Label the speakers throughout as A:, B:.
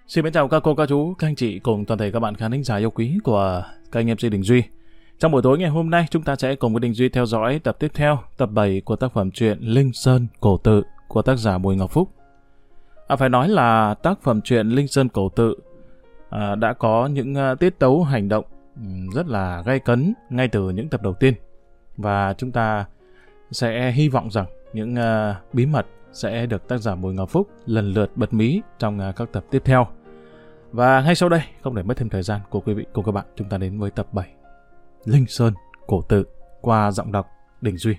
A: Xin mến chào các cô, các chú, các anh chị cùng toàn thể các bạn khán thính giả yêu quý của kênh MC Đình Duy. Trong buổi tối ngày hôm nay, chúng ta sẽ cùng với Đình Duy theo dõi tập tiếp theo, tập 7 của tác phẩm truyện Linh Sơn Cổ Tự của tác giả Bùi Ngọc Phúc. Phải nói là tác phẩm truyện Linh Sơn Cổ Tự đã có những tiết tấu hành động rất là gay cấn ngay từ những tập đầu tiên. Và chúng ta sẽ hy vọng rằng những bí mật sẽ được tác giả Bùi Ngọc Phúc lần lượt bật mí trong các tập tiếp theo. Và ngay sau đây, không để mất thêm thời gian của quý vị cùng các bạn, chúng ta đến với tập 7 Linh Sơn Cổ Tự qua giọng đọc Đình Duy.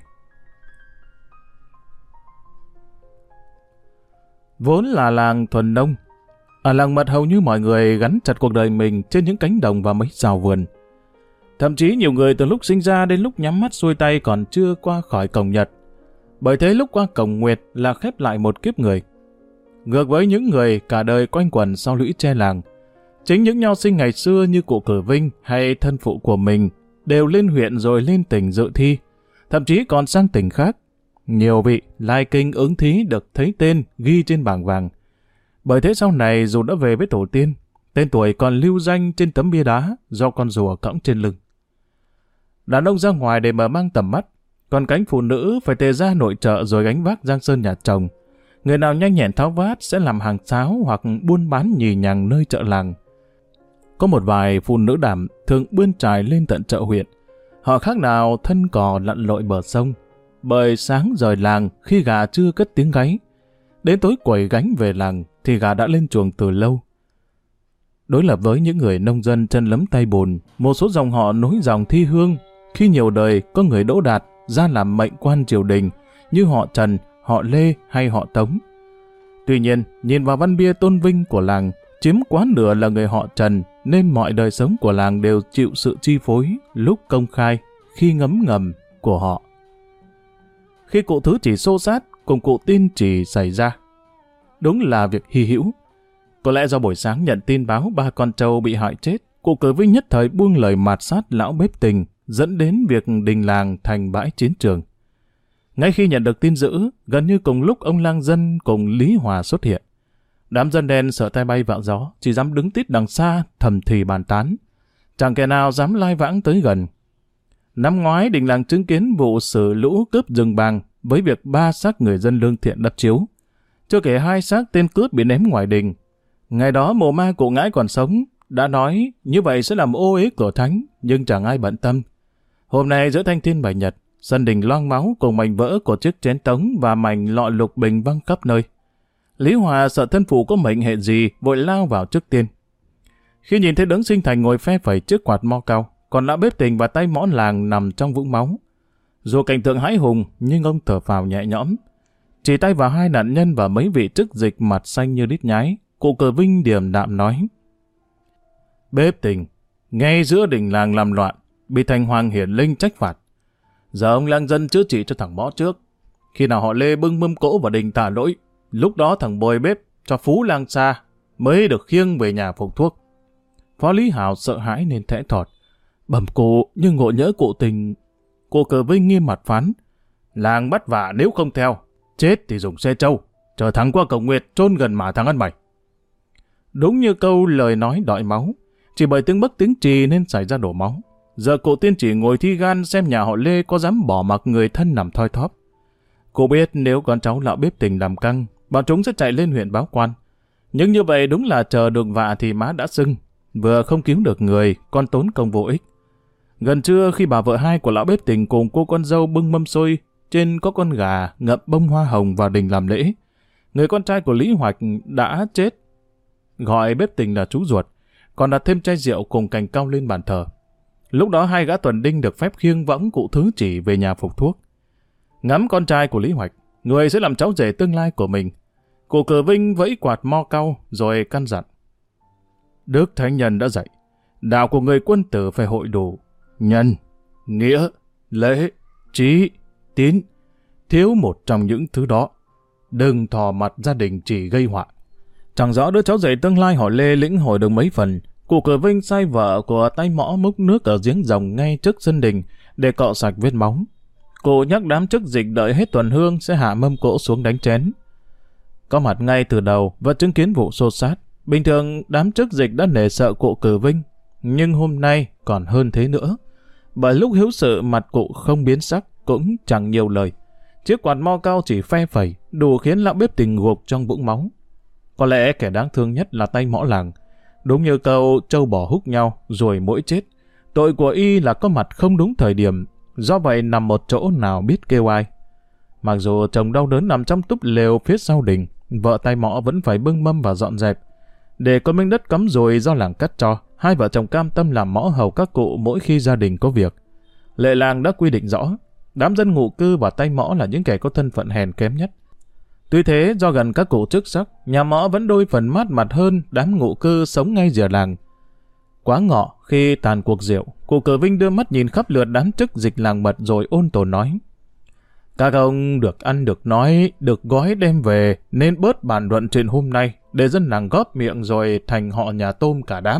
A: Vốn là làng thuần nông, ở làng Mật hầu như mọi người gắn chặt cuộc đời mình trên những cánh đồng và mấy rào vườn. Thậm chí nhiều người từ lúc sinh ra đến lúc nhắm mắt xuôi tay còn chưa qua khỏi cổng Nhật. Bởi thế lúc qua cổng Nguyệt là khép lại một kiếp người. Ngược với những người cả đời quanh quẩn sau lũy tre làng, chính những nho sinh ngày xưa như cụ Cử Vinh hay thân phụ của mình đều lên huyện rồi lên tỉnh dự thi, thậm chí còn sang tỉnh khác. Nhiều vị lai kinh ứng thí được thấy tên ghi trên bảng vàng. Bởi thế sau này dù đã về với tổ tiên, tên tuổi còn lưu danh trên tấm bia đá do con rùa cõng trên lưng. Đàn ông ra ngoài để mở mang tầm mắt, còn cánh phụ nữ phải tề ra nội trợ rồi gánh vác giang sơn nhà chồng. Người nào nhanh nhẹn tháo vát sẽ làm hàng sáo hoặc buôn bán nhì nhằng nơi chợ làng. Có một vài phụ nữ đảm thường bươn trải lên tận chợ huyện. Họ khác nào thân cò lặn lội bờ sông. Bởi sáng rời làng khi gà chưa cất tiếng gáy, đến tối quẩy gánh về làng thì gà đã lên chuồng từ lâu. Đối lập với những người nông dân chân lấm tay bùn, một số dòng họ nối dòng thi hương. Khi nhiều đời có người đỗ đạt ra làm mệnh quan triều đình như họ Trần, họ Lê hay họ Tống. Tuy nhiên, nhìn vào văn bia tôn vinh của làng, chiếm quá nửa là người họ Trần, nên mọi đời sống của làng đều chịu sự chi phối lúc công khai, khi ngấm ngầm của họ. Khi cụ Thứ Chỉ xô sát cùng cụ Tiên Chỉ xảy ra, đúng là việc hy hữu. Có lẽ do buổi sáng nhận tin báo ba con trâu bị hại chết, cụ Cử Vinh nhất thời buông lời mạt sát lão bếp Tình, dẫn đến việc đình làng thành bãi chiến trường. Ngay khi nhận được tin dữ, gần như cùng lúc ông Lang Dân cùng Lý Hòa xuất hiện. Đám dân đen sợ tay bay vạ gió, chỉ dám đứng tít đằng xa thầm thì bàn tán. Chẳng kẻ nào dám lai vãng tới gần. Năm ngoái đình làng chứng kiến vụ xử lũ cướp rừng bàng với việc 3 xác người dân lương thiện đắp chiếu. Chưa kể 2 xác tên cướp bị ném ngoài đình. Ngày đó mồ ma cụ Ngãi còn sống, đã nói như vậy sẽ làm ô uế cửa thánh, nhưng chẳng ai bận tâm. Hôm nay giữa thanh thiên bạch nhật, sân đình loang máu cùng mảnh vỡ của chiếc chén tống và mảnh lọ lục bình văng khắp nơi. Lý Hòa sợ thân phụ có mệnh hệ gì, vội lao vào trước tiên. Khi nhìn thấy đấng sinh thành ngồi phe phẩy trước quạt mo cao, còn lão bếp Tình và tay mõn làng nằm trong vũng máu. Dù cảnh tượng hãi hùng, nhưng ông thở phào nhẹ nhõm. Chỉ tay vào 2 nạn nhân và mấy vị chức dịch mặt xanh như đít nhái, cụ Cử Vinh điềm đạm nói: Bếp Tình, ngay giữa đình làng làm loạn, bị thành hoàng hiển linh trách phạt. Giờ ông Lang Dân chữa trị cho thằng Mõ trước. Khi nào họ Lê bưng mâm cỗ vào đình tạ lỗi, lúc đó thằng Bồi bếp cho Phú Lang xa mới được khiêng về nhà phục thuốc. Phó Lý Hào sợ hãi nên thẽ thọt: Bẩm cụ, nhưng ngộ nhỡ cụ Tình. Cụ Cử Vinh nghiêm mặt phán: Làng bắt vạ nếu không theo, chết thì dùng xe trâu, chờ thằng qua cổng Nguyệt chôn gần mả thằng ăn mày. Đúng như câu lời nói đọi máu, chỉ bởi tiếng bấc tiếng trì nên xảy ra đổ máu. Giờ cụ Tiên Chỉ ngồi thi gan xem nhà họ Lê có dám bỏ mặc người thân nằm thoi thóp. Cô biết nếu con cháu lão bếp Tình làm căng, bọn chúng sẽ chạy lên huyện báo quan. Nhưng như vậy đúng là chờ được vạ thì má đã sưng, vừa không cứu được người, con tốn công vô ích. Gần trưa khi bà vợ hai của lão bếp Tình cùng cô con dâu bưng mâm xôi, trên có con gà ngậm bông hoa hồng vào đình làm lễ. Người con trai của Lý Hoạch đã chết, gọi bếp Tình là chú ruột, còn đặt thêm chai rượu cùng cành cau lên bàn thờ. Lúc đó 2 gã tuần đinh được phép khiêng võng cụ Thứ Chỉ về nhà phục thuốc. Ngắm con trai của Lý Hoạch, người sẽ làm cháu rể tương lai của mình, cụ Cử Vinh vẫy quạt mo cau rồi căn dặn: Đức Thánh Nhân đã dạy, đạo của người quân tử phải hội đủ nhân, nghĩa, lễ, trí, tín. Thiếu một trong những thứ đó, đừng thò mặt gia đình chỉ gây họa. Chẳng rõ đứa cháu rể tương lai họ Lê lĩnh hội được mấy phần. Cụ Cử Vinh sai vợ của tay mõ múc nước ở giếng rồng ngay trước sân đình để cọ sạch vết máu. Cụ nhắc đám chức dịch đợi hết tuần hương sẽ hạ mâm cỗ xuống đánh chén. Có mặt ngay từ đầu và chứng kiến vụ xô xát, Bình thường đám chức dịch đã nể sợ cụ Cử Vinh, nhưng hôm nay còn hơn thế nữa. Bởi lúc hiếu sự mặt cụ không biến sắc, cũng chẳng nhiều lời. Chiếc quạt mo cao chỉ phe phẩy, đủ khiến lão bếp tình gục trong vũng máu. Có lẽ kẻ đáng thương nhất là tay mõ làng. Đúng như câu trâu bò húc nhau, rồi mỗi chết. Tội của y là có mặt không đúng thời điểm, do vậy nằm một chỗ nào biết kêu ai. Mặc dù chồng đau đớn nằm trong túp lều phía sau đình, vợ tay mõ vẫn phải bưng mâm và dọn dẹp. Để có miếng đất cắm dùi do làng cắt cho, hai vợ chồng cam tâm làm mõ hầu các cụ mỗi khi gia đình có việc. Lệ làng đã quy định rõ, đám dân ngụ cư và tay mõ là những kẻ có thân phận hèn kém nhất. Tuy thế, do gần các cụ chức sắc, nhà mõ vẫn đôi phần mát mặt hơn đám ngụ cư sống ngay rìa làng. Quá ngọ, khi tàn cuộc rượu, cụ Cử Vinh đưa mắt nhìn khắp lượt đám chức dịch làng mật rồi ôn tồn nói: Các ông được ăn được nói, được gói đem về, nên bớt bàn luận chuyện hôm nay, để dân làng góp miệng rồi thành họ nhà tôm cả đám.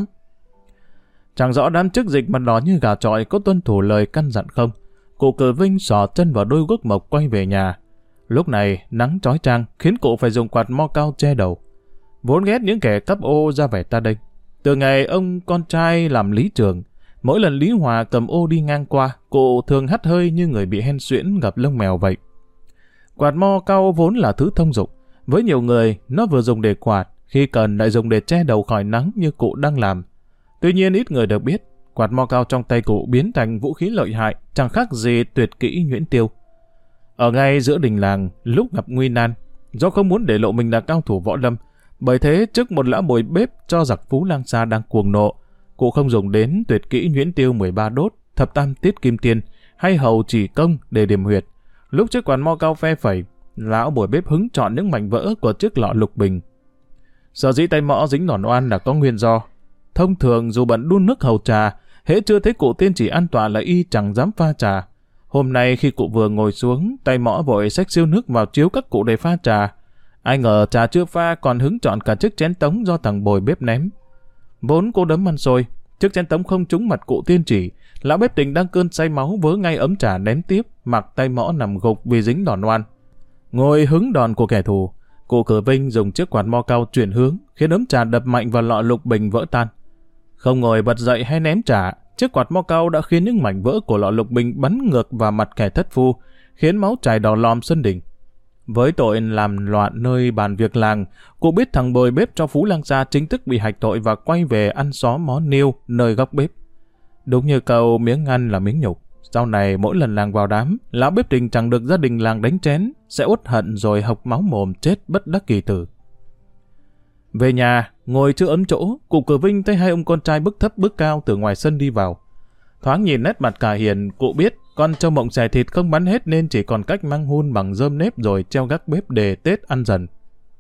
A: Chẳng rõ đám chức dịch mặt đỏ như gà chọi có tuân thủ lời căn dặn không. Cụ Cử Vinh xỏ chân vào đôi guốc mộc quay về nhà. Lúc này nắng chói chang khiến cụ phải dùng quạt mo cao che đầu. Vốn ghét những kẻ cắp ô ra vẻ ta đây. Từ ngày ông con trai làm lý trường, mỗi lần Lý Hòa cầm ô đi ngang qua, cụ thường hắt hơi như người bị hen suyễn gặp lông mèo vậy. Quạt mo cao vốn là thứ thông dụng. Với nhiều người, nó vừa dùng để quạt, khi cần lại dùng để che đầu khỏi nắng như cụ đang làm. Tuy nhiên ít người được biết, quạt mo cao trong tay cụ biến thành vũ khí lợi hại, chẳng khác gì tuyệt kỹ nhuyễn tiêu. Ở ngay giữa đình làng, lúc gặp nguy nan, do không muốn để lộ mình là cao thủ võ lâm, bởi thế trước một lão bồi bếp cho giặc Phú Lang Sa đang cuồng nộ, cụ không dùng đến tuyệt kỹ nhuyễn tiêu 13 đốt, thập tam tiết kim tiên hay hầu chỉ công để điểm huyệt. Lúc chiếc quạt mo cao phe phẩy, lão bồi bếp hứng chọn những mảnh vỡ của chiếc lọ lục bình. Sở dĩ tay mõ dính nòn oan là có nguyên do. Thông thường dù bận đun nước hầu trà, hễ chưa thấy cụ tiên chỉ an tọa là y chẳng dám pha trà. Hôm nay khi cụ vừa ngồi xuống, tay mõ vội xách siêu nước vào chiếu các cụ để pha trà. Ai ngờ trà chưa pha còn hứng chọn cả chiếc chén tống do thằng bồi bếp ném. Vốn cô đấm ăn xôi, chiếc chén tống không trúng mặt cụ tiên chỉ, lão bếp tình đang cơn say máu vớ ngay ấm trà ném tiếp, mặc tay mõ nằm gục vì dính đòn oan. Ngồi hứng đòn của kẻ thù, cụ Cử Vinh dùng chiếc quạt mo cao chuyển hướng, khiến ấm trà đập mạnh vào lọ lục bình vỡ tan. Không ngồi bật dậy hay ném trà, chiếc quạt mo cao đã khiến những mảnh vỡ của lọ lục bình bắn ngược vào mặt kẻ thất phu, khiến máu chảy đỏ lòm sân đỉnh. Với tội làm loạn nơi bàn việc làng, cụ biết thằng bồi bếp cho Phú Lang Sa chính thức bị hạch tội và quay về ăn xó mó niêu nơi góc bếp. Đúng như câu miếng ăn là miếng nhục. Sau này mỗi lần làng vào đám, lão bếp tình chẳng được gia đình làng đánh chén, sẽ uất hận rồi hộc máu mồm chết bất đắc kỳ tử. Về nhà, ngồi chưa ấm chỗ, cụ Cử Vinh thấy hai ông con trai bước thấp bước cao từ ngoài sân đi vào. Thoáng nhìn nét mặt cả hiền, cụ biết con trâu mộng xẻ thịt không bắn hết nên chỉ còn cách măng hun bằng rơm nếp rồi treo gác bếp để Tết ăn dần.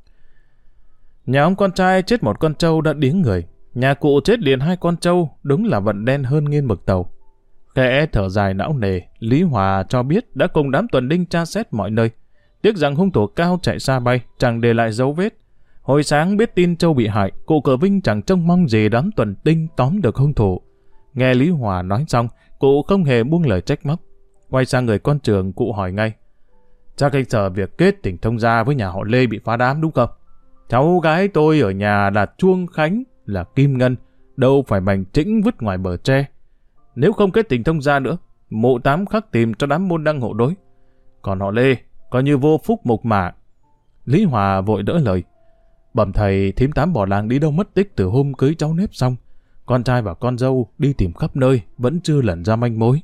A: Nhà ông con trai chết một con trâu đã điếng người, nhà cụ chết liền hai con trâu, đúng là vận đen hơn nghiên mực tàu. Khẽ thở dài não nề, Lý Hòa cho biết đã cùng đám tuần đinh tra xét mọi nơi. Tiếc rằng hung thủ cao chạy xa bay, chẳng để lại dấu vết. Hồi sáng biết tin Châu bị hại, cụ Cử Vinh chẳng trông mong gì đám tuần đinh tóm được hung thủ. Nghe Lý Hòa nói xong, cụ không hề buông lời trách móc. Quay sang người con trưởng, cụ hỏi ngay: Chắc anh sợ việc kết tình thông gia với nhà họ Lê bị phá đám đúng không? Cháu gái tôi ở nhà là Chuông Khánh, là Kim Ngân, đâu phải mảnh trĩnh vứt ngoài bờ tre. Nếu không kết tình thông gia nữa, mụ Tám khắc tìm cho đám môn đăng hộ đối. Còn họ Lê, coi như vô phúc mục mả. Lý Hòa vội đỡ lời: Bẩm thầy, thím Tám bỏ làng đi đâu mất tích từ hôm cưới cháu Nếp xong. Con trai và con dâu đi tìm khắp nơi, vẫn chưa lần ra manh mối.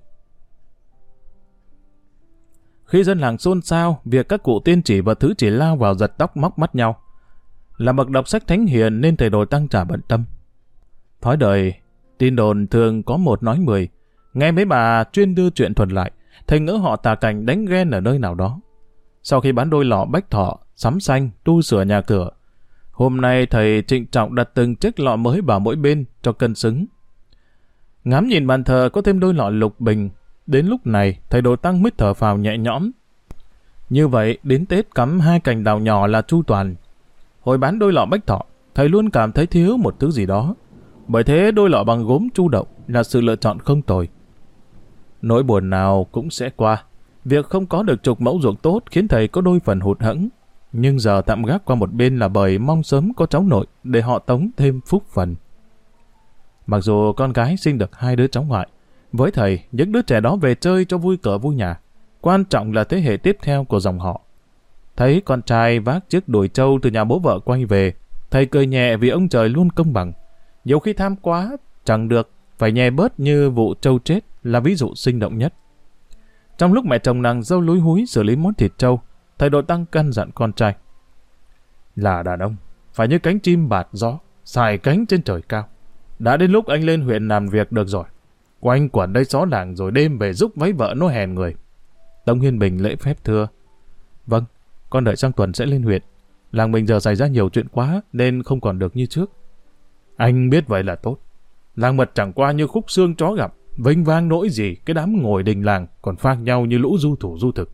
A: Khi dân làng xôn xao, việc các cụ tiên chỉ và thứ chỉ lao vào giật tóc móc mắt nhau. Là bậc đọc sách thánh hiền nên thầy Đồ Tăng chả bận tâm. Thói đời, tin đồn thường có một nói 10. Nghe mấy bà chuyên đưa chuyện thuật lại, thầy ngỡ họ Tà Cảnh đánh ghen ở nơi nào đó. Sau khi bán đôi lọ bách thọ, sắm xanh, tu sửa nhà cửa, hôm nay thầy trịnh trọng đặt từng chiếc lọ mới vào mỗi bên cho cân xứng. Ngắm nhìn bàn thờ có thêm đôi lọ lục bình, đến lúc này thầy Đồ Tăng mới thở phào nhẹ nhõm. Như vậy đến Tết cắm 2 cành đào nhỏ là chu toàn. Hồi bán đôi lọ bách thọ, thầy luôn cảm thấy thiếu một thứ gì đó. Bởi thế đôi lọ bằng gốm chu đậu là sự lựa chọn không tồi. Nỗi buồn nào cũng sẽ qua. Việc không có được chục mẫu ruộng tốt khiến thầy có đôi phần hụt hẫng. nhưng giờ tạm gác qua một bên là bởi mong sớm có cháu nội để họ Tống thêm phúc phần. Mặc dù con gái sinh được 2 đứa cháu ngoại, với thầy những đứa trẻ đó về chơi cho vui cỡ vui nhà, quan trọng là thế hệ tiếp theo của dòng họ. Thấy con trai vác chiếc đùi trâu từ nhà bố vợ quay về, thầy cười nhẹ vì ông trời luôn công bằng. Nhiều khi tham quá chẳng được, phải nhè bớt như vụ trâu chết là ví dụ sinh động nhất. Trong lúc mẹ chồng nàng dâu lúi húi xử lý món thịt trâu, thầy Đồ Tăng căn dặn con trai: là đàn ông phải như cánh chim bạt gió, xài cánh trên trời cao. Đã đến lúc anh lên huyện làm việc được rồi, quanh quẩn đây xó làng rồi đêm về giúp mấy vợ nó hèn người. Tống Hiên Bình lễ phép thưa: vâng, con đợi sang tuần sẽ lên huyện. Làng mình giờ xảy ra nhiều chuyện quá nên không còn được như trước. Anh biết vậy là tốt. Làng mật chẳng qua như khúc xương chó gặp, vênh vang nỗi gì cái đám ngồi đình làng còn phang nhau như lũ du thủ du thực.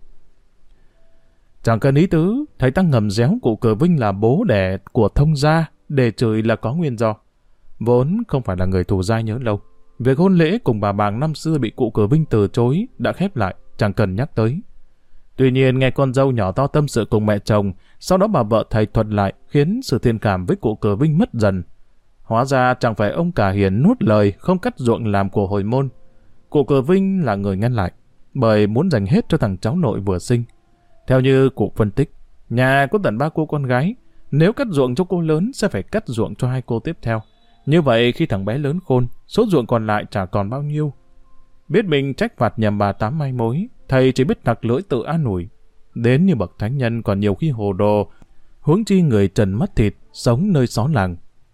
A: Chẳng cần ý tứ, thầy Tăng ngầm réo cụ Cờ Vinh là bố đẻ của thông gia để chửi là có nguyên do. Vốn không phải là người thù dai nhớ lâu. Việc hôn lễ cùng bà Bàng năm xưa bị cụ Cờ Vinh từ chối đã khép lại, chẳng cần nhắc tới. Tuy nhiên nghe con dâu nhỏ to tâm sự cùng mẹ chồng, sau đó bà vợ thầy thuật lại khiến sự thiện cảm với cụ Cờ Vinh mất dần. Hóa ra chẳng phải ông cả hiền nuốt lời không cắt ruộng làm của hồi môn. Cụ Cờ Vinh là người ngăn lại, bởi muốn dành hết cho thằng cháu nội vừa sinh. Theo như cụ phân tích, nhà có tận 3 cô con gái, nếu cắt ruộng cho cô lớn sẽ phải cắt ruộng cho 2 cô tiếp theo. Như vậy khi thằng bé lớn khôn, số ruộng còn lại chả còn bao nhiêu. Biết mình trách phạt nhầm bà Tám mai mối, thầy chỉ biết nặc lưỡi tự an ủi. Đến như bậc thánh nhân còn nhiều khi hồ đồ, huống chi người trần mắt thịt, sống nơi xó làng.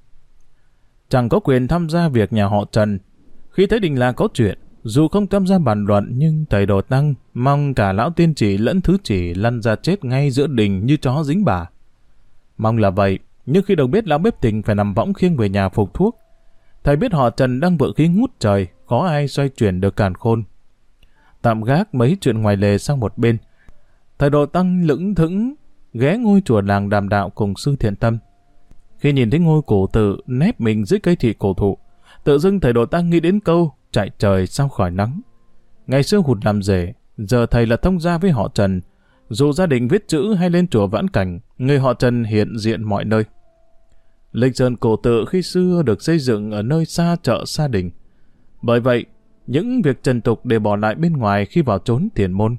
A: Chẳng có quyền tham gia việc nhà họ Trần. Khi thấy đình làng có chuyện, dù không tham gia bàn luận nhưng thầy Đồ Tăng mong cả lão tiên chỉ lẫn thứ chỉ lăn ra chết ngay giữa đình như chó dính bà. Mong là vậy, nhưng khi đầu biết lão bếp tình phải nằm võng khiêng về nhà phục thuốc, thầy biết họ Trần đang vợ khí ngút trời, khó ai xoay chuyển được càn khôn. Tạm gác mấy chuyện ngoài lề sang một bên, thầy Đồ Tăng lững thững ghé ngôi chùa làng đàm đạo cùng sư Thiện Tâm. Khi nhìn thấy ngôi cổ tự nép mình dưới cây thị cổ thụ, tự dưng thầy Đồ Tăng nghĩ đến câu chạy trời sao khỏi nắng. Ngày xưa hụt làm rể, giờ thầy là thông gia với họ Trần. Dù gia đình viết chữ hay lên chùa vãn cảnh, người họ Trần hiện diện mọi nơi. Lịch sơn cổ tự khi xưa được xây dựng ở nơi xa chợ xa đình. Bởi vậy, những việc trần tục đều bỏ lại bên ngoài khi vào trốn thiền môn.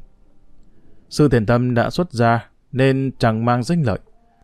A: Sư Thiền Tâm đã xuất gia nên chẳng mang danh lợi.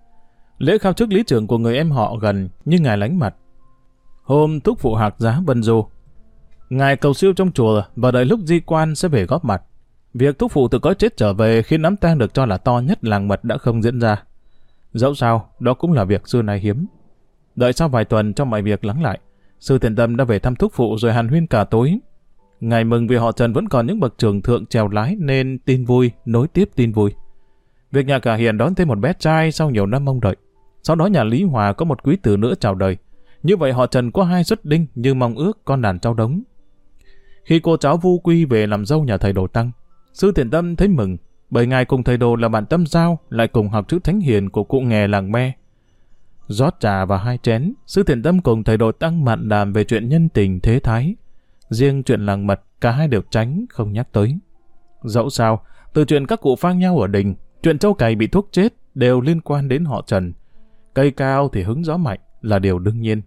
A: Lễ khao chức lý trưởng của người em họ gần nhưng ngài lánh mặt. Hôm thúc phụ hạc giá Vân Du, ngài cầu siêu trong chùa và đợi lúc di quan sẽ về góp mặt. Việc thúc phụ từ cõi chết trở về khiến đám tang được cho là to nhất làng Mật đã không diễn ra. Dẫu sao, đó cũng là việc xưa nay hiếm. Đợi sau vài tuần trong mọi việc lắng lại, sư Thiện Tâm đã về thăm thúc phụ rồi hàn huyên cả tối. Ngài mừng vì họ Trần vẫn còn những bậc trưởng thượng trèo lái nên tin vui nối tiếp tin vui. Việc nhà cả Hiền đón thêm một bé trai sau nhiều năm mong đợi. Sau đó nhà Lý Hòa có một quý tử nữa chào đời. Như vậy họ Trần có 2 xuất đinh như mong ước con đàn cháu đống. Khi cô cháu Vu Quy về làm dâu nhà thầy Đồ Tăng, sư Thiện Tâm thấy mừng, bởi ngài cùng thầy Đồ là bạn tâm giao, lại cùng học chữ thánh hiền của cụ nghè làng Me. Rót trà vào 2 chén, sư Thiện Tâm cùng thầy Đồ Tăng mạn đàm về chuyện nhân tình thế thái. Riêng chuyện làng Mật, cả hai đều tránh không nhắc tới. Dẫu sao, từ chuyện các cụ phang nhau ở đình, chuyện trâu cày bị thuốc chết đều liên quan đến họ Trần. Cây cao thì hứng gió mạnh là điều đương nhiên.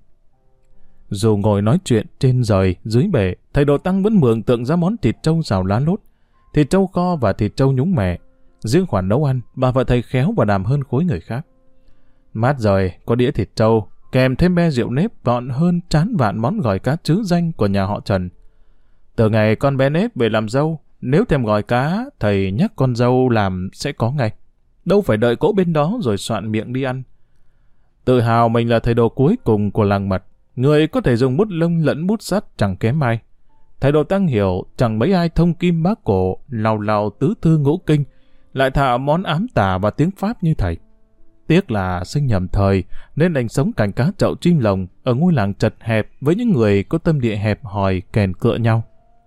A: Dù ngồi nói chuyện trên rời, dưới bể, thầy Đồ Tăng vẫn mường tượng ra món thịt trâu xào lá lốt, thịt trâu kho và thịt trâu nhúng mè. Riêng khoản nấu ăn, bà vợ thầy khéo và đàm hơn khối người khác. Mát rời, có đĩa thịt trâu, kèm thêm be rượu nếp vọn hơn trán vạn món gỏi cá trứ danh của nhà họ Trần. Từ ngày con bé nếp về làm dâu, nếu thèm gỏi cá, thầy nhắc con dâu làm sẽ có ngay. Đâu phải đợi cỗ bên đó rồi soạn miệng đi ăn. Tự hào mình là thầy Đồ cuối cùng của làng Mật, người có thể dùng bút lông lẫn bút sắt chẳng kém ai. Thầy Đồ Tăng hiểu chẳng mấy ai thông kim bác cổ, lào lào tứ thư ngũ kinh, lại thạo món ám tả và tiếng Pháp như thầy. Tiếc là sinh nhầm thời nên đành sống cảnh cá chậu chim lồng ở ngôi làng chật hẹp với những người có tâm địa hẹp hòi kèn cựa nhau.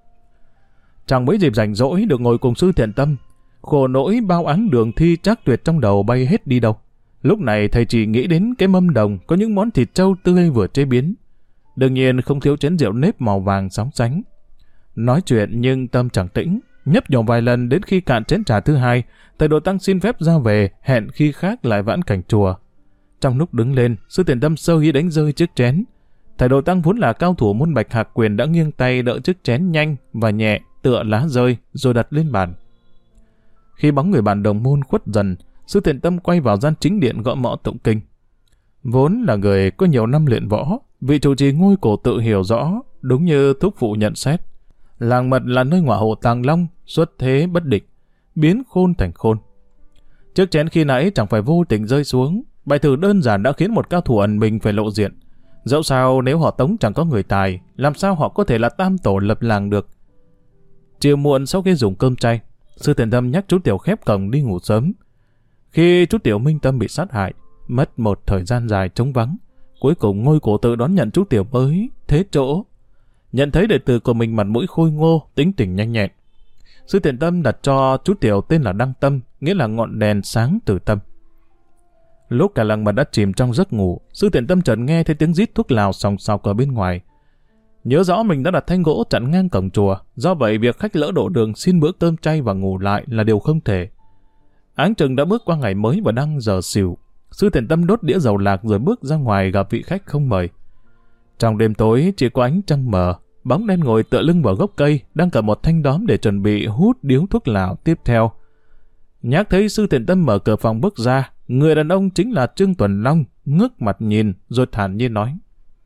A: Chẳng mấy dịp rảnh rỗi được ngồi cùng sư Thiện Tâm, khổ nỗi bao án đường thi trác tuyệt trong đầu bay hết đi đâu. Lúc này thầy chỉ nghĩ đến cái mâm đồng có những món thịt trâu tươi vừa chế biến. Đương nhiên không thiếu chén rượu nếp màu vàng sóng sánh. Nói chuyện nhưng tâm chẳng tĩnh, nhấp nhổm vài lần đến khi cạn chén trà thứ hai, thầy Đồ Tăng xin phép ra về, hẹn khi khác lại vãn cảnh chùa. Trong lúc đứng lên, Sư Thiện Tâm sơ ý đánh rơi chiếc chén. Thầy Đồ Tăng vốn là cao thủ môn bạch hạc quyền đã nghiêng tay đỡ chiếc chén nhanh và nhẹ tựa lá rơi rồi đặt lên bàn. Khi bóng người bạn đồng môn khuất dần, Sư Thiện Tâm quay vào gian chính điện gõ mõ tụng kinh. Vốn là người có nhiều năm luyện võ, vị trụ trì ngôi cổ tự hiểu rõ, đúng như thúc phụ nhận xét. Làng Mật là nơi ngọa hộ Tàng Long, xuất thế bất định, biến khôn thành khôn. Chiếc chén khi nãy chẳng phải vô tình rơi xuống, bài thử đơn giản đã khiến một cao thủ ẩn mình phải lộ diện. Dẫu sao nếu họ Tống chẳng có người tài, làm sao họ có thể là tam tổ lập làng được. Chiều muộn sau khi dùng cơm chay, Sư Thiện Tâm nhắc chú Tiểu khép cổng đi ngủ sớm. Khi chú Tiểu Minh Tâm bị sát hại, mất một thời gian dài trống vắng, cuối cùng ngôi cổ tự đón nhận chú Tiểu mới thế chỗ. Nhận thấy đệ tử của mình mặt mũi khôi ngô, tính tình nhanh nhẹn, Sư Thiện Tâm đặt cho chú Tiểu tên là Đăng Tâm, nghĩa là ngọn đèn sáng từ tâm. Lúc cả làng Mật đã chìm trong giấc ngủ, Sư Thiện Tâm chợt nghe thấy tiếng rít thuốc lào xòng xọc ở bên ngoài. Nhớ rõ mình đã đặt thanh gỗ chặn ngang cổng chùa, do vậy việc khách lỡ đổ đường xin bữa cơm chay và ngủ lại là điều không thể. Áng chừng đã bước qua ngày mới và đang giờ xỉu. Sư Thiện Tâm đốt đĩa dầu lạc rồi bước ra ngoài gặp vị khách không mời. Trong đêm tối chỉ có ánh trăng mờ, bóng đen ngồi tựa lưng vào gốc cây, đang cầm một thanh đóm để chuẩn bị hút điếu thuốc lào tiếp theo. Nhắc thấy Sư Thiện Tâm mở cửa phòng bước ra, người đàn ông chính là Trương Tuần Long, ngước mặt nhìn rồi thản nhiên nói: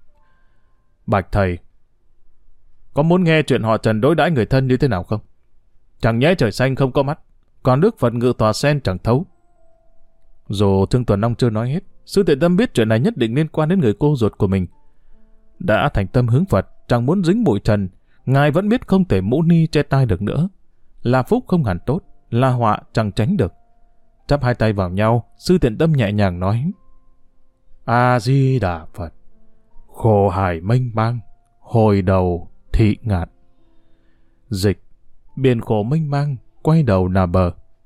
A: Bạch thầy, có muốn nghe chuyện họ Trần đối đãi người thân như thế nào không? Chẳng nhẽ trời xanh không có mắt, còn Đức Phật ngự tòa sen chẳng thấu. Dù Trương Tuần Long chưa nói hết, Sư Thiện Tâm biết chuyện này nhất định liên quan đến người cô ruột của mình. Đã thành tâm hướng Phật, chẳng muốn dính bụi trần, ngài vẫn biết không thể mũ ni che tai được nữa. Là phúc không hẳn tốt, là họa chẳng tránh được. Chắp hai tay vào nhau, Sư Thiện Tâm nhẹ nhàng nói: A Di Đà Phật, khổ hải mênh mang, hồi đầu thị ngạt. Dịch: biển khổ mênh mang, quay đầu là bờ.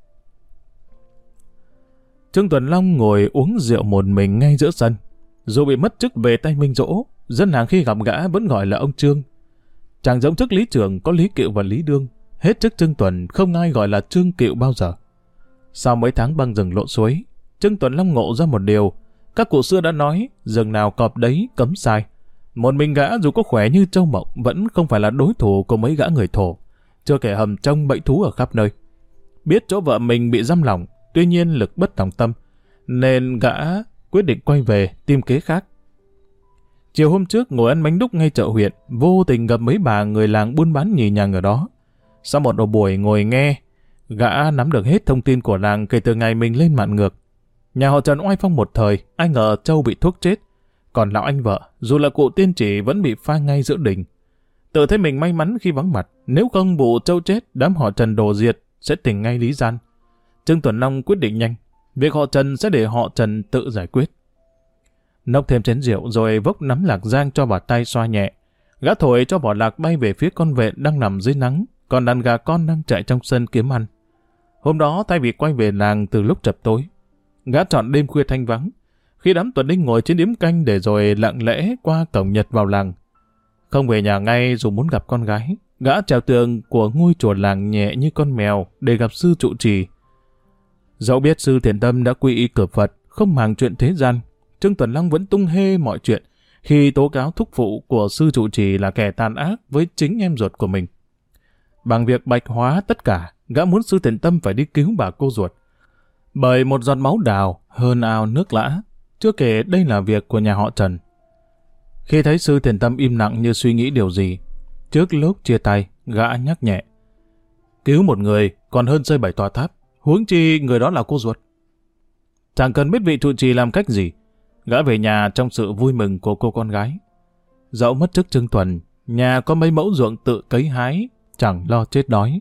A: Trương Tuần Long ngồi uống rượu một mình ngay giữa sân. Dù bị mất chức về tay Minh Dỗ, dân làng khi gặp gã vẫn gọi là ông Trương. Chẳng giống chức lý trưởng có Lý Cựu và Lý Đương, hết chức Trương Tuần không ai gọi là Trương Cựu bao giờ. Sau mấy tháng băng rừng lộn suối, Trương Tuần Long ngộ ra một điều: các cụ xưa đã nói, rừng nào cọp đấy cấm sai. Một mình gã dù có khỏe như trâu mộng vẫn không phải là đối thủ của mấy gã người Thổ, chưa kể hầm trông bẫy thú ở khắp nơi. Biết chỗ vợ mình bị giam lỏng, tuy nhiên lực bất tòng tâm, nên gã quyết định quay về tìm kế khác. Chiều hôm trước ngồi ăn bánh đúc ngay chợ huyện, vô tình gặp mấy bà người làng buôn bán nhì nhằng ở đó. Sau một buổi ngồi nghe, gã nắm được hết thông tin của làng kể từ ngày mình lên mạn ngược. Nhà họ Trần oai phong một thời, ai ngờ Châu bị thuốc chết. Còn lão anh vợ, dù là cụ tiên chỉ vẫn bị phai ngay giữa đình. Tự thấy mình may mắn khi vắng mặt, nếu không vụ Châu chết, đám họ Trần đổ diệt, sẽ tỉnh ngay Lý Gian. Trương Tuần Long quyết định nhanh, việc họ Trần sẽ để họ Trần tự giải quyết. Nốc thêm chén rượu rồi vốc nắm lạc giang cho vào tay xoa nhẹ. Gã thổi cho vỏ lạc bay về phía con vẹn đang nằm dưới nắng, còn đàn gà con đang chạy trong sân kiếm ăn. Hôm đó thay vì quay về làng từ lúc chập tối, gã chọn đêm khuya thanh vắng, khi đám tuần đinh ngồi trên điếm canh để rồi lặng lẽ qua cổng Nhật vào làng. Không về nhà ngay dù muốn gặp con gái, gã trèo tường của ngôi chùa làng nhẹ như con mèo để gặp sư trụ trì. Dẫu biết Sư Thiện Tâm đã quy y cửa Phật, không màng chuyện thế gian, Trương Tuần Long vẫn tung hê mọi chuyện khi tố cáo thúc phụ của sư trụ trì là kẻ tàn ác với chính em ruột của mình. Bằng việc bạch hóa tất cả, gã muốn Sư Thiện Tâm phải đi cứu bà cô ruột. Bởi một giọt máu đào hơn ao nước lã, chưa kể đây là việc của nhà họ Trần. Khi thấy Sư Thiện Tâm im lặng như suy nghĩ điều gì, trước lúc chia tay, gã nhắc nhẹ: cứu một người còn hơn xây 7 tòa tháp, huống chi người đó là cô ruột. Chẳng cần biết vị trụ trì làm cách gì, gã về nhà trong sự vui mừng của cô con gái. Dẫu mất chức Trương Tuần, nhà có mấy mẫu ruộng tự cấy hái, chẳng lo chết đói.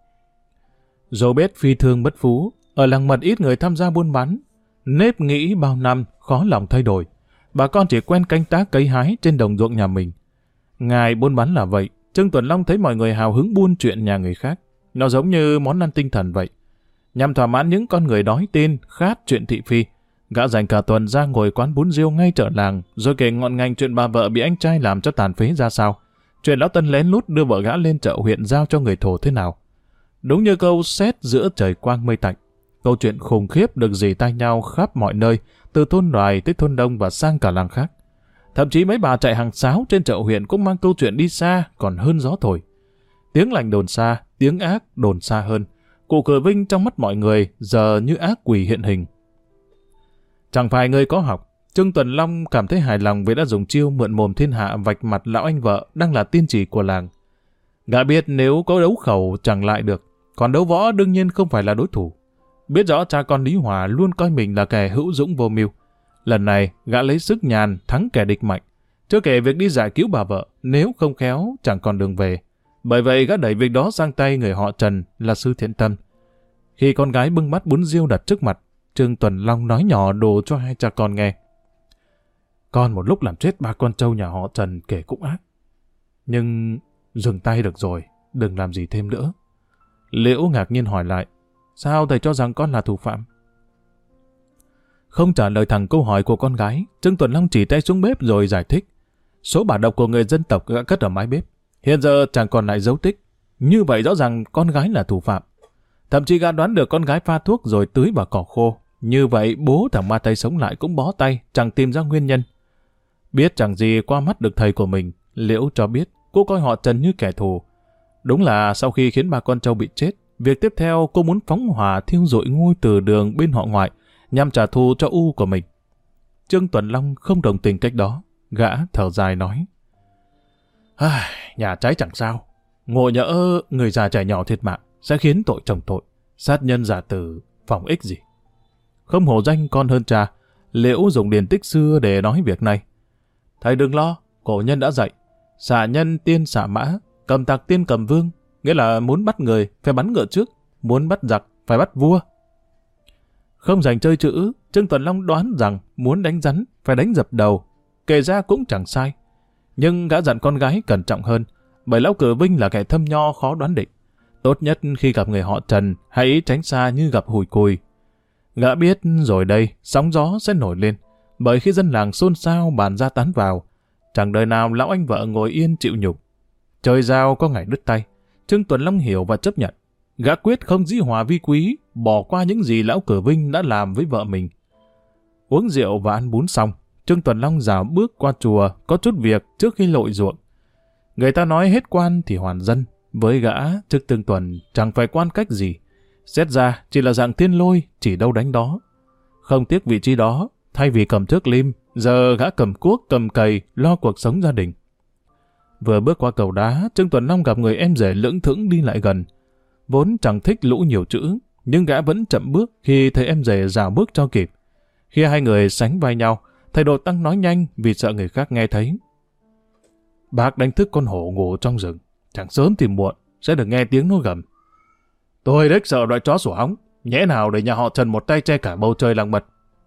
A: Dẫu biết phi thương bất phú, ở làng Mật ít người tham gia buôn bán, nếp nghĩ bao năm khó lòng thay đổi. Bà con chỉ quen canh tác cấy hái trên đồng ruộng nhà mình. Ngài buôn bán là vậy, Trương Tuần Long thấy mọi người hào hứng buôn chuyện nhà người khác. Nó giống như món ăn tinh thần vậy. Nhằm thỏa mãn những con người đói tin, khát chuyện thị phi, gã dành cả tuần ra ngồi quán bún riêu ngay chợ làng, rồi kể ngọn ngành chuyện bà vợ bị anh trai làm cho tàn phế ra sao, chuyện lão Tân lén lút đưa vợ gã lên chợ huyện giao cho người Thổ thế nào. Đúng như câu sét giữa trời quang mây tạnh. Câu chuyện khủng khiếp được rỉ tai nhau khắp mọi nơi, từ thôn Đoài tới thôn Đông và sang cả làng khác. Thậm chí mấy bà chạy hàng sáo trên chợ huyện cũng mang câu chuyện đi xa còn hơn gió thổi. Tiếng lành đồn xa, tiếng ác đồn xa hơn. Cụ Cửa Vinh trong mắt mọi người giờ như ác quỷ hiện hình. Chẳng phải người có học, Trương Tuần Long cảm thấy hài lòng vì đã dùng chiêu mượn mồm thiên hạ vạch mặt lão anh vợ đang là tiên chỉ của làng. Gã biết nếu có đấu khẩu chẳng lại được, còn đấu võ đương nhiên không phải là đối thủ. Biết rõ cha con Lý Hòa luôn coi mình là kẻ hữu dũng vô mưu. Lần này, gã lấy sức nhàn thắng kẻ địch mạnh. Chưa kể việc đi giải cứu bà vợ, nếu không khéo chẳng còn đường về. Bởi vậy gã đẩy việc đó sang tay người họ Trần là Sư Thiện Tâm. Khi con gái bưng bát bún riêu đặt trước mặt, Trương Tuần Long nói nhỏ đồ cho hai cha con nghe. Con một lúc làm chết ba con trâu nhà họ Trần kể cũng ác. Nhưng dừng tay được rồi, đừng làm gì thêm nữa. Liễu ngạc nhiên hỏi lại, sao thầy cho rằng con là thủ phạm? Không trả lời thẳng câu hỏi của con gái, Trương Tuần Long chỉ tay xuống bếp rồi giải thích. Số bả độc của người dân tộc đã cất ở mái bếp. Hiện giờ chẳng còn lại dấu tích. Như vậy rõ ràng con gái là thủ phạm. Thậm chí gã đoán được con gái pha thuốc rồi tưới vào cỏ khô. Như vậy bố thằng ma Tây sống lại cũng bó tay, chẳng tìm ra nguyên nhân. Biết chẳng gì qua mắt được thầy của mình, Liễu cho biết cô coi họ Trần như kẻ thù. Đúng là sau khi khiến ba con trâu bị chết, việc tiếp theo cô muốn phóng hỏa thiêu rụi ngôi từ đường bên họ ngoại nhằm trả thù cho U của mình. Trương Tuần Long không đồng tình cách đó, gã thở dài nói. Nhà cháy chẳng sao, ngộ nhỡ người già trẻ nhỏ thiệt mạng sẽ khiến tội chồng tội, sát nhân giả tử phòng ích gì. Không hổ danh con hơn cha, Liễu dùng điển tích xưa để nói việc này. Thầy đừng lo, cổ nhân đã dạy, xạ nhân tiên xạ mã, cầm tặc tiên cầm vương, nghĩa là muốn bắt người phải bắn ngựa trước, muốn bắt giặc phải bắt vua. Không dành chơi chữ, Trương Tuần Long đoán rằng muốn đánh rắn phải đánh dập đầu, kể ra cũng chẳng sai. Nhưng gã dặn con gái cẩn trọng hơn, bởi lão Cửa Vinh là kẻ thâm nho khó đoán định. Tốt nhất khi gặp người họ Trần, hãy tránh xa như gặp hùi cùi. Gã biết rồi đây, sóng gió sẽ nổi lên, bởi khi dân làng xôn xao bàn ra tán vào, chẳng đời nào lão anh vợ ngồi yên chịu nhục. Trời giao có ngày đứt tay, Trương Tuần Long hiểu và chấp nhận. Gã quyết không dĩ hòa vi quý, bỏ qua những gì lão Cửa Vinh đã làm với vợ mình. Uống rượu và ăn bún xong, Trương Tuần Long rảo bước qua chùa có chút việc trước khi lội ruộng. Người ta nói hết quan thì hoàn dân, với gã trước Tương Tuần chẳng phải quan cách gì. Xét ra chỉ là dạng thiên lôi, chỉ đâu đánh đó. Không tiếc vị trí đó, thay vì cầm thước lim, giờ gã cầm cuốc cầm cày lo cuộc sống gia đình. Vừa bước qua cầu đá, Trương Tuần Long gặp người em rể lững thững đi lại gần. Vốn chẳng thích lũ nhiều chữ, nhưng gã vẫn chậm bước khi thấy em rể rảo bước cho kịp. Khi hai người sánh vai nhau, thầy Đồ Tăng nói nhanh vì sợ người khác nghe thấy. Bác đánh thức con hổ ngủ trong rừng, chẳng sớm thì muộn sẽ được nghe tiếng nó gầm. Tôi đếch sợ loại chó sủa hóng, nhẽ nào để nhà họ Trần một tay che cả bầu trời làng mật.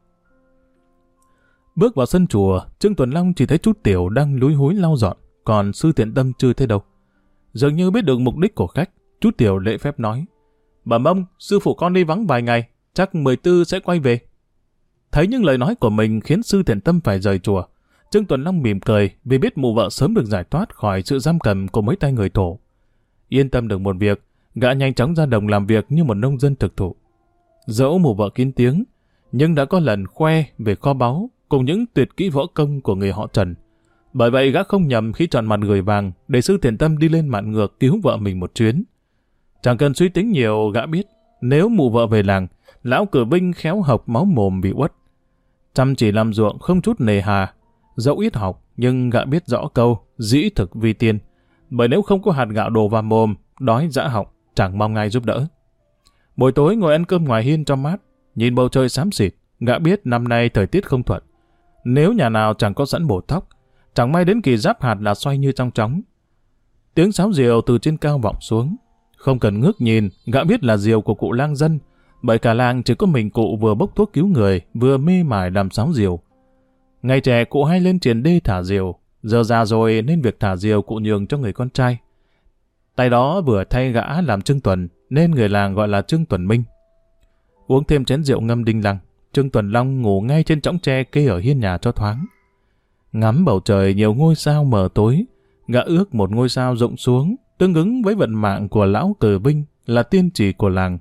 A: Bước vào sân chùa, Trương Tuần Long chỉ thấy chú Tiểu đang lúi húi lau dọn, còn Sư Thiện Tâm chưa thấy đâu. Dường như biết được mục đích của khách, chú Tiểu lễ phép nói. Bà Mông, sư phụ con đi vắng vài ngày, chắc 14 sẽ quay về. Thấy những lời nói của mình khiến Sư Thiện Tâm phải rời chùa. Trương Tuần Long mỉm cười vì biết mụ vợ sớm được giải thoát khỏi sự giam cầm của mấy tay người thổ. Yên tâm được một việc, gã nhanh chóng ra đồng làm việc như một nông dân thực thụ. Dẫu mụ vợ kín tiếng, nhưng đã có lần khoe về kho báu cùng những tuyệt kỹ võ công của người họ Trần. Bởi vậy gã không nhầm khi chọn mặt người vàng để Sư Thiện Tâm đi lên mạn ngược cứu vợ mình một chuyến. Chẳng cần suy tính nhiều, gã biết nếu mụ vợ về làng, lão Cửa Vinh khéo học máu mồm bị uất. Chăm chỉ làm ruộng không chút nề hà, dẫu ít học nhưng gã biết rõ câu dĩ thực vi tiên, bởi nếu không có hạt gạo đổ vào mồm, đói dã họng, chẳng mong ai giúp đỡ. Buổi tối ngồi ăn cơm ngoài hiên cho mát, nhìn bầu trời xám xịt, gã biết năm nay thời tiết không thuận. Nếu nhà nào chẳng có sẵn bổ tóc, chẳng may đến kỳ giáp hạt là xoay như trong chóng. Tiếng sáo diều từ trên cao vọng xuống, không cần ngước nhìn, gã biết là diều của cụ lang dân, bởi cả làng chỉ có mình cụ vừa bốc thuốc cứu người, vừa mê mải làm sáo diều. Ngày trẻ cụ hay lên triền đê thả diều, giờ già rồi nên việc thả diều cụ nhường cho người con trai. Tay đó vừa thay gã làm Trương Tuần, nên người làng gọi là Trương Tuần Minh. Uống thêm chén rượu ngâm đinh lăng, Trương Tuần Long ngủ ngay trên chõng tre kê ở hiên nhà cho thoáng. Ngắm bầu trời nhiều ngôi sao mờ tối, gã ước một ngôi sao rụng xuống, tương ứng với vận mạng của lão Cờ Vinh là tiên chỉ của làng.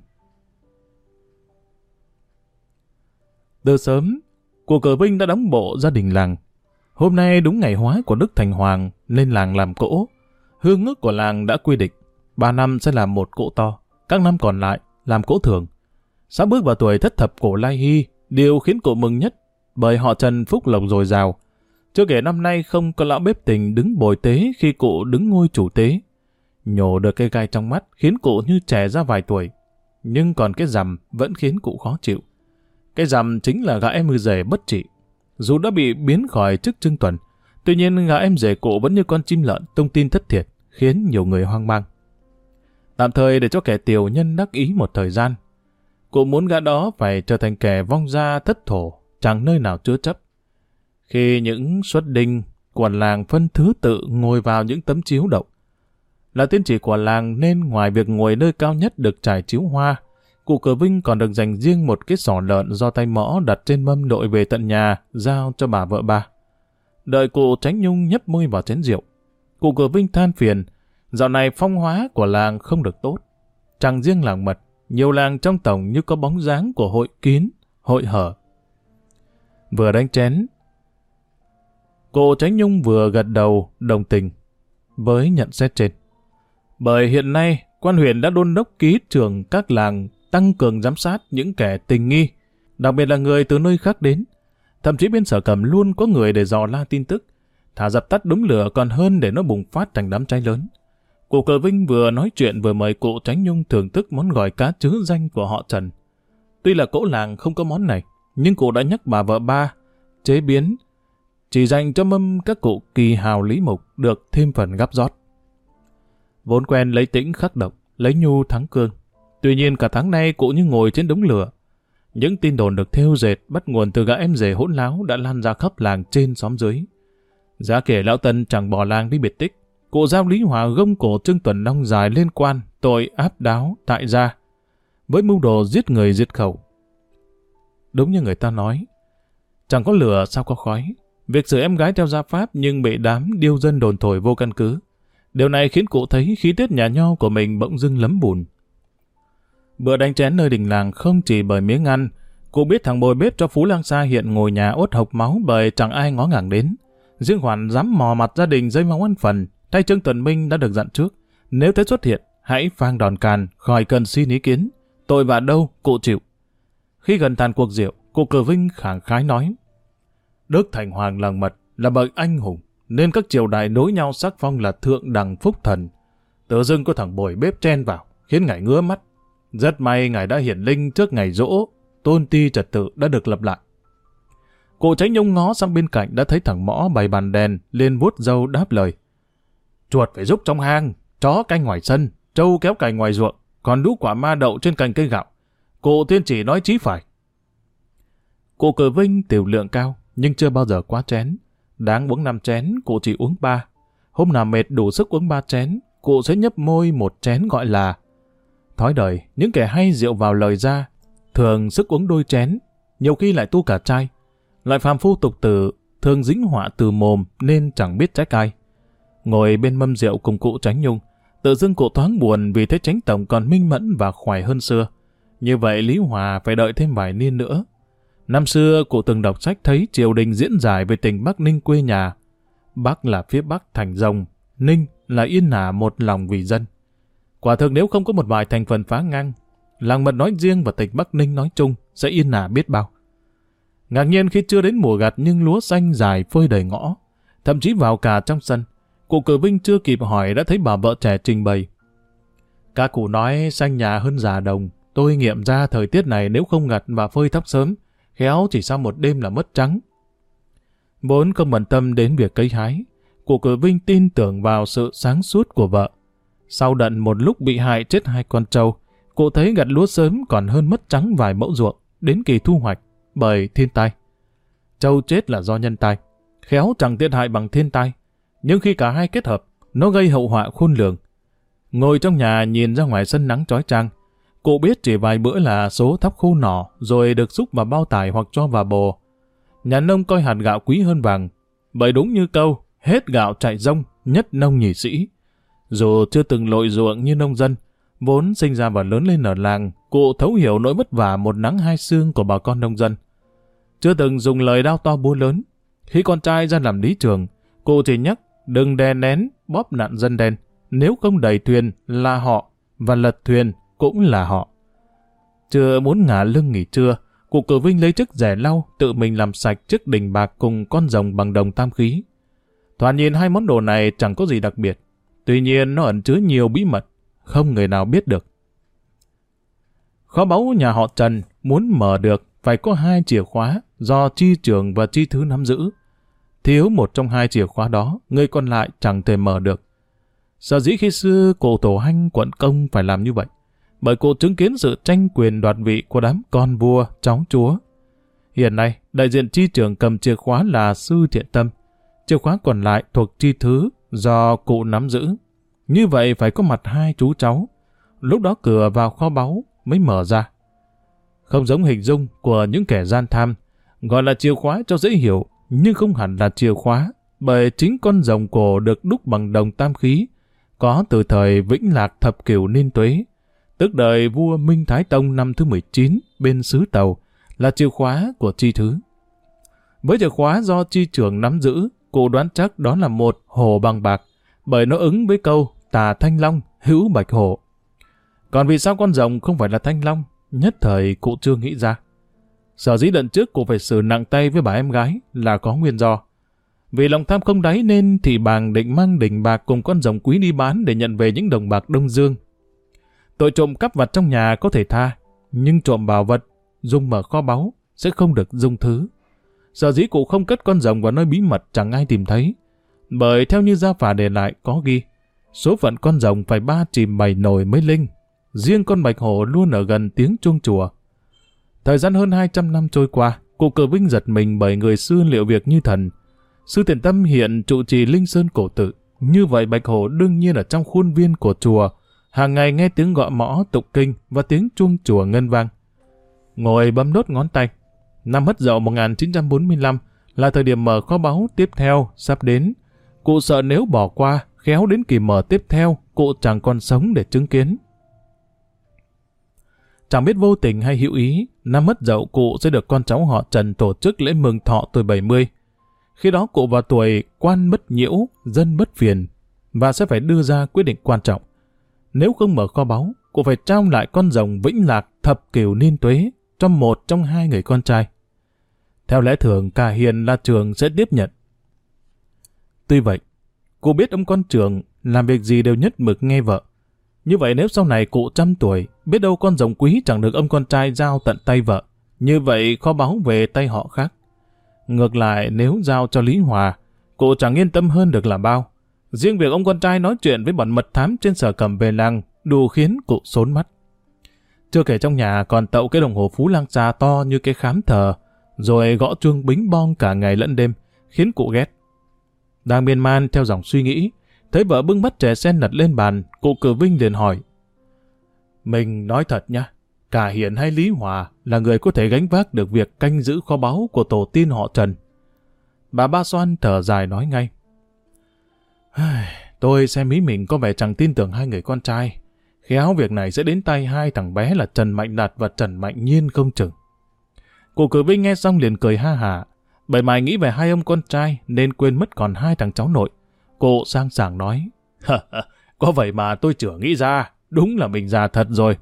A: Từ sớm, cuộc cờ vinh đã đóng bộ gia đình làng. Hôm nay đúng ngày hóa của Đức Thành Hoàng nên làng làm cỗ. Hương ước của làng đã quy định 3 năm sẽ làm một cỗ to, các năm còn lại làm cỗ thường. Sắp bước vào tuổi thất thập cổ lai hy, điều khiến cụ mừng nhất bởi họ Trần phúc lộc dồi dào. Chưa kể năm nay không có lão bếp tình đứng bồi tế khi cụ đứng ngôi chủ tế. Nhổ được cây gai trong mắt khiến cụ như trẻ ra vài tuổi. Nhưng còn cái rằm vẫn khiến cụ khó chịu. Cái rằm chính là gã em mư rể bất trị. Dù đã bị biến khỏi chức trưng tuần, tuy nhiên gã em rể cụ vẫn như con chim lợn tung tin thất thiệt, khiến nhiều người hoang mang. Tạm thời để cho kẻ tiểu nhân đắc ý một thời gian, cụ muốn gã đó phải trở thành kẻ vong gia thất thổ, chẳng nơi nào chứa chấp. Khi những xuất đinh của làng phân thứ tự ngồi vào những tấm chiếu đậu, là tiên chỉ của làng nên ngoài việc ngồi nơi cao nhất được trải chiếu hoa, cụ cờ vinh còn được dành riêng một cái giỏ lợn do tay mõ đặt trên mâm đội về tận nhà, giao cho bà vợ ba. Đợi cụ Tránh Nhung nhấp môi vào chén rượu, cụ cờ vinh than phiền, dạo này phong hóa của làng không được tốt. Chẳng riêng làng Mật, nhiều làng trong tổng như có bóng dáng của hội kín, hội hở. Vừa đánh chén, cụ Tránh Nhung vừa gật đầu đồng tình với nhận xét trên. Bởi hiện nay, quan huyện đã đôn đốc ký trưởng các làng tăng cường giám sát những kẻ tình nghi, đặc biệt là người từ nơi khác đến. Thậm chí bên Sở Cẩm luôn có người để dò la tin tức, thả dập tắt đống lửa còn hơn để nó bùng phát thành đám cháy lớn. Cụ Cờ Vinh vừa nói chuyện vừa mời cụ Tránh Nhung thưởng thức món gỏi cá trứ danh của họ Trần. Tuy là cỗ làng không có món này, nhưng cụ đã nhắc bà vợ ba chế biến, chỉ dành cho mâm các cụ kỳ hào lý mục được thêm phần gắp rót. Vốn quen lấy tĩnh khắc độc, lấy nhu thắng cương. Tuy nhiên cả tháng nay cụ như ngồi trên đống lửa. Những tin đồn được thêu dệt bắt nguồn từ gã em rể hỗn láo đã lan ra khắp làng trên xóm dưới. Giá kể lão Tân chẳng bỏ làng đi biệt tích, cụ giao Lý Hòa gông cổ Trương Tuần Long dài lên quan tội áp đáo tại gia với mưu đồ giết người diệt khẩu. Đúng như người ta nói, chẳng có lửa sao có khói. Việc xử em gái theo gia pháp nhưng bị đám điêu dân đồn thổi vô căn cứ. Điều này khiến cụ thấy khí tiết nhà nho của mình bỗng dưng lấm bùn. Bữa đánh chén nơi đình làng không chỉ bởi miếng ăn, cụ biết thằng bồi bếp cho Phú Lang Sa hiện ngồi nhà ốt hộc máu bởi chẳng ai ngó ngàng đến. Riêng Hoàn dám mò mặt gia đình dây máu ăn phần, tay Trương Tuần Minh đã được dặn trước. Nếu thấy xuất hiện, hãy phang đòn càn, khỏi cần xin ý kiến. Tội vạ đâu, cụ chịu. Khi gần tàn cuộc rượu, cụ Cờ Vinh khẳng khái nói: Đức Thành Hoàng làng Mật là bậc anh hùng, nên các triều đại nối nhau sắc phong là thượng đẳng phúc thần. Tự dưng có thằng bồi bếp chen vào, khiến ngài ngứa mắt. Rất may ngài đã hiển linh trước ngày giỗ, tôn ti trật tự đã được lập lại. Cụ Tránh Nhung ngó sang bên cạnh đã thấy thằng Mõ bày bàn đèn, liền vuốt râu đáp lời: Chuột phải giúp trong hang, chó canh ngoài sân, trâu kéo cày ngoài ruộng, còn đũ quả ma đậu trên cành cây gạo. Cụ tiên chỉ nói chí phải. Cụ Cờ Vinh tiểu lượng cao, nhưng chưa bao giờ quá chén. Đáng uống 5 chén, cụ chỉ uống 3. Hôm nào mệt đủ sức uống 3 chén, cụ sẽ nhấp môi một chén gọi là. Thói đời, những kẻ hay rượu vào lời ra, thường sức uống đôi chén, nhiều khi lại tu cả chai. Loại phàm phu tục tử, thường dính họa từ mồm nên chẳng biết trái cay. Ngồi bên mâm rượu cùng cụ Tránh Nhung, tự dưng cụ thoáng buồn vì thấy Tránh Tổng còn minh mẫn và khỏe hơn xưa. Như vậy Lý Hòa phải đợi thêm vài niên nữa. Năm xưa cụ từng đọc sách thấy triều đình diễn giải về tỉnh Bắc Ninh quê nhà. Bắc là phía Bắc thành rồng, Ninh là yên ả một lòng vì dân. Quả thực nếu không có một vài thành phần phá ngang, làng Mật nói riêng và tỉnh Bắc Ninh nói chung sẽ yên ả biết bao. Ngạc nhiên khi chưa đến mùa gặt nhưng lúa xanh dài phơi đầy ngõ, thậm chí vào cả trong sân. Cụ Cờ Vinh chưa kịp hỏi đã thấy bà vợ trẻ trình bày: Các cụ nói xanh nhà hơn già đồng, tôi nghiệm ra thời tiết này nếu không gặt và phơi thóc sớm, khéo chỉ sau một đêm là mất trắng. Vốn không bận tâm đến việc cấy hái, cụ Cờ Vinh tin tưởng vào sự sáng suốt của vợ. Sau đận một lúc bị hại chết 2 con trâu, cụ thấy gặt lúa sớm còn hơn mất trắng vài mẫu ruộng đến kỳ thu hoạch bởi thiên tai. Trâu chết là do nhân tai, khéo chẳng thiệt hại bằng thiên tai, nhưng khi cả hai kết hợp, nó gây hậu họa khôn lường. Ngồi trong nhà nhìn ra ngoài sân nắng chói chang, cụ biết chỉ vài bữa là số thóc khô nỏ rồi được xúc vào bao tải hoặc cho vào bồ. Nhà nông coi hạt gạo quý hơn vàng, bởi đúng như câu hết gạo chạy rông, nhất nông nhì sĩ. Dù chưa từng lội ruộng như nông dân, Vốn sinh ra và lớn lên ở làng, cụ thấu hiểu nỗi vất vả một nắng hai sương của bà con nông dân. Chưa từng dùng lời đao to búa lớn. Khi con trai ra làm lý trường, cụ chỉ nhắc đừng đè nén bóp nạn dân đen. Nếu không đẩy thuyền là họ, và lật thuyền cũng là họ. Chưa muốn ngả lưng nghỉ trưa, cụ cử Vinh lấy chức rẻ lau tự mình làm sạch chiếc đình bạc cùng con rồng bằng đồng tam khí. Thoạt nhìn hai món đồ này chẳng có gì đặc biệt. Tuy nhiên nó ẩn chứa nhiều bí mật, không người nào biết được. Kho báu nhà họ Trần muốn mở được phải có 2 chìa khóa do chi trưởng và chi thứ nắm giữ. Thiếu một trong 2 chìa khóa đó, người còn lại chẳng thể mở được. Sở dĩ khi xưa cụ Tổ Hanh quận công phải làm như vậy, bởi cụ chứng kiến sự tranh quyền đoạt vị của đám con vua, cháu chúa. Hiện nay, đại diện chi trưởng cầm chìa khóa là Sư Thiện Tâm, chìa khóa còn lại thuộc chi thứ do cụ nắm giữ. Như vậy phải có mặt 2 chú cháu, lúc đó cửa vào kho báu mới mở ra. Không giống hình dung của những kẻ gian tham, gọi là chìa khóa cho dễ hiểu, nhưng không hẳn là chìa khóa, bởi chính con rồng cổ được đúc bằng đồng tam khí, có từ thời Vĩnh Lạc thập cửu niên tuế, tức đời vua Minh Thái Tông năm thứ 19 bên xứ Tàu, là chìa khóa của chi thứ. Với chìa khóa do chi trưởng nắm giữ, cụ đoán chắc đó là một hổ bằng bạc, bởi nó ứng với câu tà thanh long, hữu bạch hổ. Còn vì sao con rồng không phải là thanh long, nhất thời cụ chưa nghĩ ra. Sở dĩ lần trước cụ phải xử nặng tay với bà em gái là có nguyên do. Vì lòng tham không đáy nên thị bàng định mang đỉnh bạc cùng con rồng quý đi bán để nhận về những đồng bạc Đông Dương. Tội trộm cắp vặt trong nhà có thể tha, nhưng trộm bảo vật, dùng mở kho báu sẽ không được dung thứ. Sở dĩ cụ không cất con rồng vào nơi bí mật chẳng ai tìm thấy. Bởi theo như gia phả để lại có ghi, số phận con rồng phải 3 chìm 7 nồi mới linh. Riêng con bạch hổ luôn ở gần tiếng chuông chùa. Thời gian hơn 200 năm trôi qua, cụ Cử Vinh giật mình bởi người xưa liệu việc như thần. Sư Thiện Tâm hiện trụ trì Linh Sơn cổ tự. Như vậy bạch hổ đương nhiên ở trong khuôn viên của chùa, hàng ngày nghe tiếng gõ mõ tụng kinh và tiếng chuông chùa ngân vang. Ngồi bấm đốt ngón tay. Năm Hất Dậu 1945 là thời điểm mở kho báu tiếp theo sắp đến. Cụ sợ nếu bỏ qua, khéo đến kỳ mở tiếp theo, cụ chẳng còn sống để chứng kiến. Chẳng biết vô tình hay hữu ý, năm Hất Dậu cụ sẽ được con cháu họ Trần tổ chức lễ mừng thọ tuổi 70. Khi đó cụ vào tuổi quan bất nhiễu, dân bất phiền, và sẽ phải đưa ra quyết định quan trọng. Nếu không mở kho báu, cụ phải trao lại con rồng Vĩnh Lạc thập cửu niên tuế cho một trong 2 người con trai. Theo lẽ thường, cả Hiền là Trường sẽ tiếp nhận. Tuy vậy, cụ biết ông con Trường làm việc gì đều nhất mực nghe vợ. Như vậy nếu sau này cụ 100 tuổi, biết đâu con rồng quý chẳng được ông con trai giao tận tay vợ. Như vậy kho báu về tay họ khác. Ngược lại nếu giao cho Lý Hòa, cụ chẳng yên tâm hơn được là bao. Riêng việc ông con trai nói chuyện với bọn mật thám trên Sở Cẩm về làng đủ khiến cụ xốn mắt. Chưa kể trong nhà còn tậu cái đồng hồ Phú Lang Sa to như cái khám thờ, rồi gõ chuông bính bong cả ngày lẫn đêm, khiến cụ ghét. Đang miên man theo dòng suy nghĩ, thấy vợ bưng bát chè sen đặt lên bàn, cụ Cử Vinh liền hỏi. Mình nói thật nhá, cả Hiền hay Lý Hòa là người có thể gánh vác được việc canh giữ kho báu của tổ tiên họ Trần. Bà Ba Xoan thở dài nói ngay. Tôi xem ý mình có vẻ chẳng tin tưởng 2 người con trai. Khéo việc này sẽ đến tay 2 thằng bé là Trần Mạnh Đạt và Trần Mạnh Nhiên không chừng. Cụ Cử Vinh nghe xong liền cười ha hả. Bởi mày nghĩ về 2 ông con trai nên quên mất còn 2 thằng cháu nội. Cụ sang sảng nói. Có vậy mà tôi chưa nghĩ ra. Đúng là mình già thật rồi.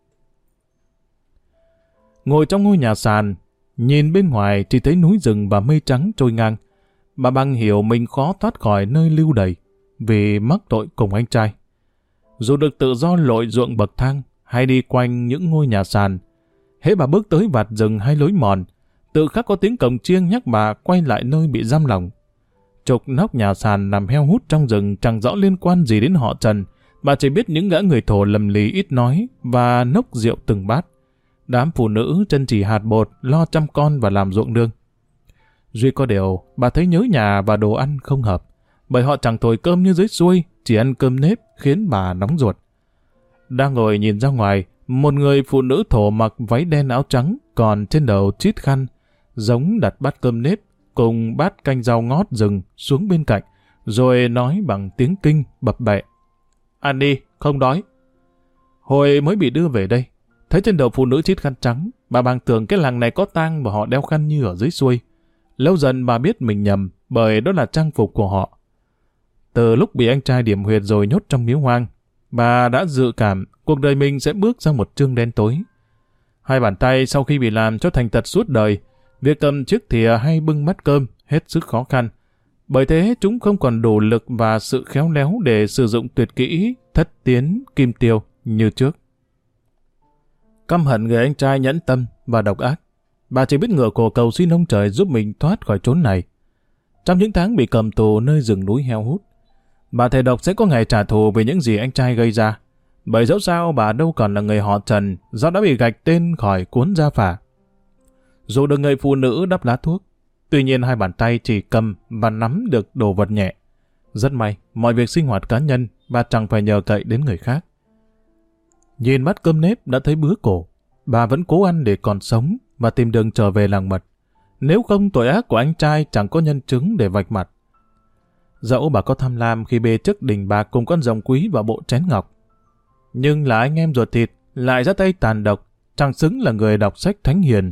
A: Ngồi trong ngôi nhà sàn, nhìn bên ngoài chỉ thấy núi rừng và mây trắng trôi ngang. Bà Băng hiểu mình khó thoát khỏi nơi lưu đày vì mắc tội cùng anh trai. Dù được tự do lội ruộng bậc thang hay đi quanh những ngôi nhà sàn, hễ bà bước tới vạt rừng hay lối mòn, tự khắc có tiếng cồng chiêng nhắc bà quay lại nơi bị giam lỏng. Trục nóc nhà sàn nằm heo hút trong rừng chẳng rõ liên quan gì đến họ Trần. Bà chỉ biết những gã người thổ lầm lì ít nói và nốc rượu từng bát. Đám phụ nữ chân chỉ hạt bột lo chăm con và làm ruộng nương. Duy có điều, bà thấy nhớ nhà và đồ ăn không hợp, bởi họ chẳng thổi cơm như dưới xuôi, chỉ ăn cơm nếp khiến bà nóng ruột. Đang ngồi nhìn ra ngoài, một người phụ nữ thổ mặc váy đen áo trắng, còn trên đầu chít khăn, giống đặt bát cơm nếp cùng bát canh rau ngót rừng xuống bên cạnh, rồi nói bằng tiếng Kinh bập bẹ. Ăn đi, không đói. Hồi mới bị đưa về đây, thấy trên đầu phụ nữ chít khăn trắng, bà bàng tưởng cái làng này có tang và họ đeo khăn như ở dưới xuôi. Lâu dần bà biết mình nhầm, bởi đó là trang phục của họ. Từ lúc bị anh trai điểm huyệt rồi nhốt trong miếu hoang, bà đã dự cảm cuộc đời mình sẽ bước sang một chương đen tối. Hai bàn tay sau khi bị làm cho thành tật suốt đời, việc cầm chiếc thìa hay bưng bát cơm hết sức khó khăn. Bởi thế chúng không còn đủ lực và sự khéo léo để sử dụng tuyệt kỹ thất tiến kim tiêu như trước. Căm hận người anh trai nhẫn tâm và độc ác, bà chỉ biết ngửa cổ cầu xin ông trời giúp mình thoát khỏi chốn này. Trong những tháng bị cầm tù nơi rừng núi heo hút, bà thề độc sẽ có ngày trả thù về những gì anh trai gây ra. Bởi dẫu sao bà đâu còn là người họ Trần do đã bị gạch tên khỏi cuốn gia phả. Dù được người phụ nữ đắp lá thuốc, tuy nhiên hai bàn tay chỉ cầm và nắm được đồ vật nhẹ. Rất may, mọi việc sinh hoạt cá nhân bà chẳng phải nhờ cậy đến người khác. Nhìn bát cơm nếp đã thấy bứa cổ, bà vẫn cố ăn để còn sống và tìm đường trở về làng mật. Nếu không, tội ác của anh trai chẳng có nhân chứng để vạch mặt. Dẫu bà có tham lam khi bê chức đình bạc cùng con rồng quý và bộ chén ngọc, nhưng là anh em ruột thịt lại ra tay tàn độc, chẳng xứng là người đọc sách thánh hiền.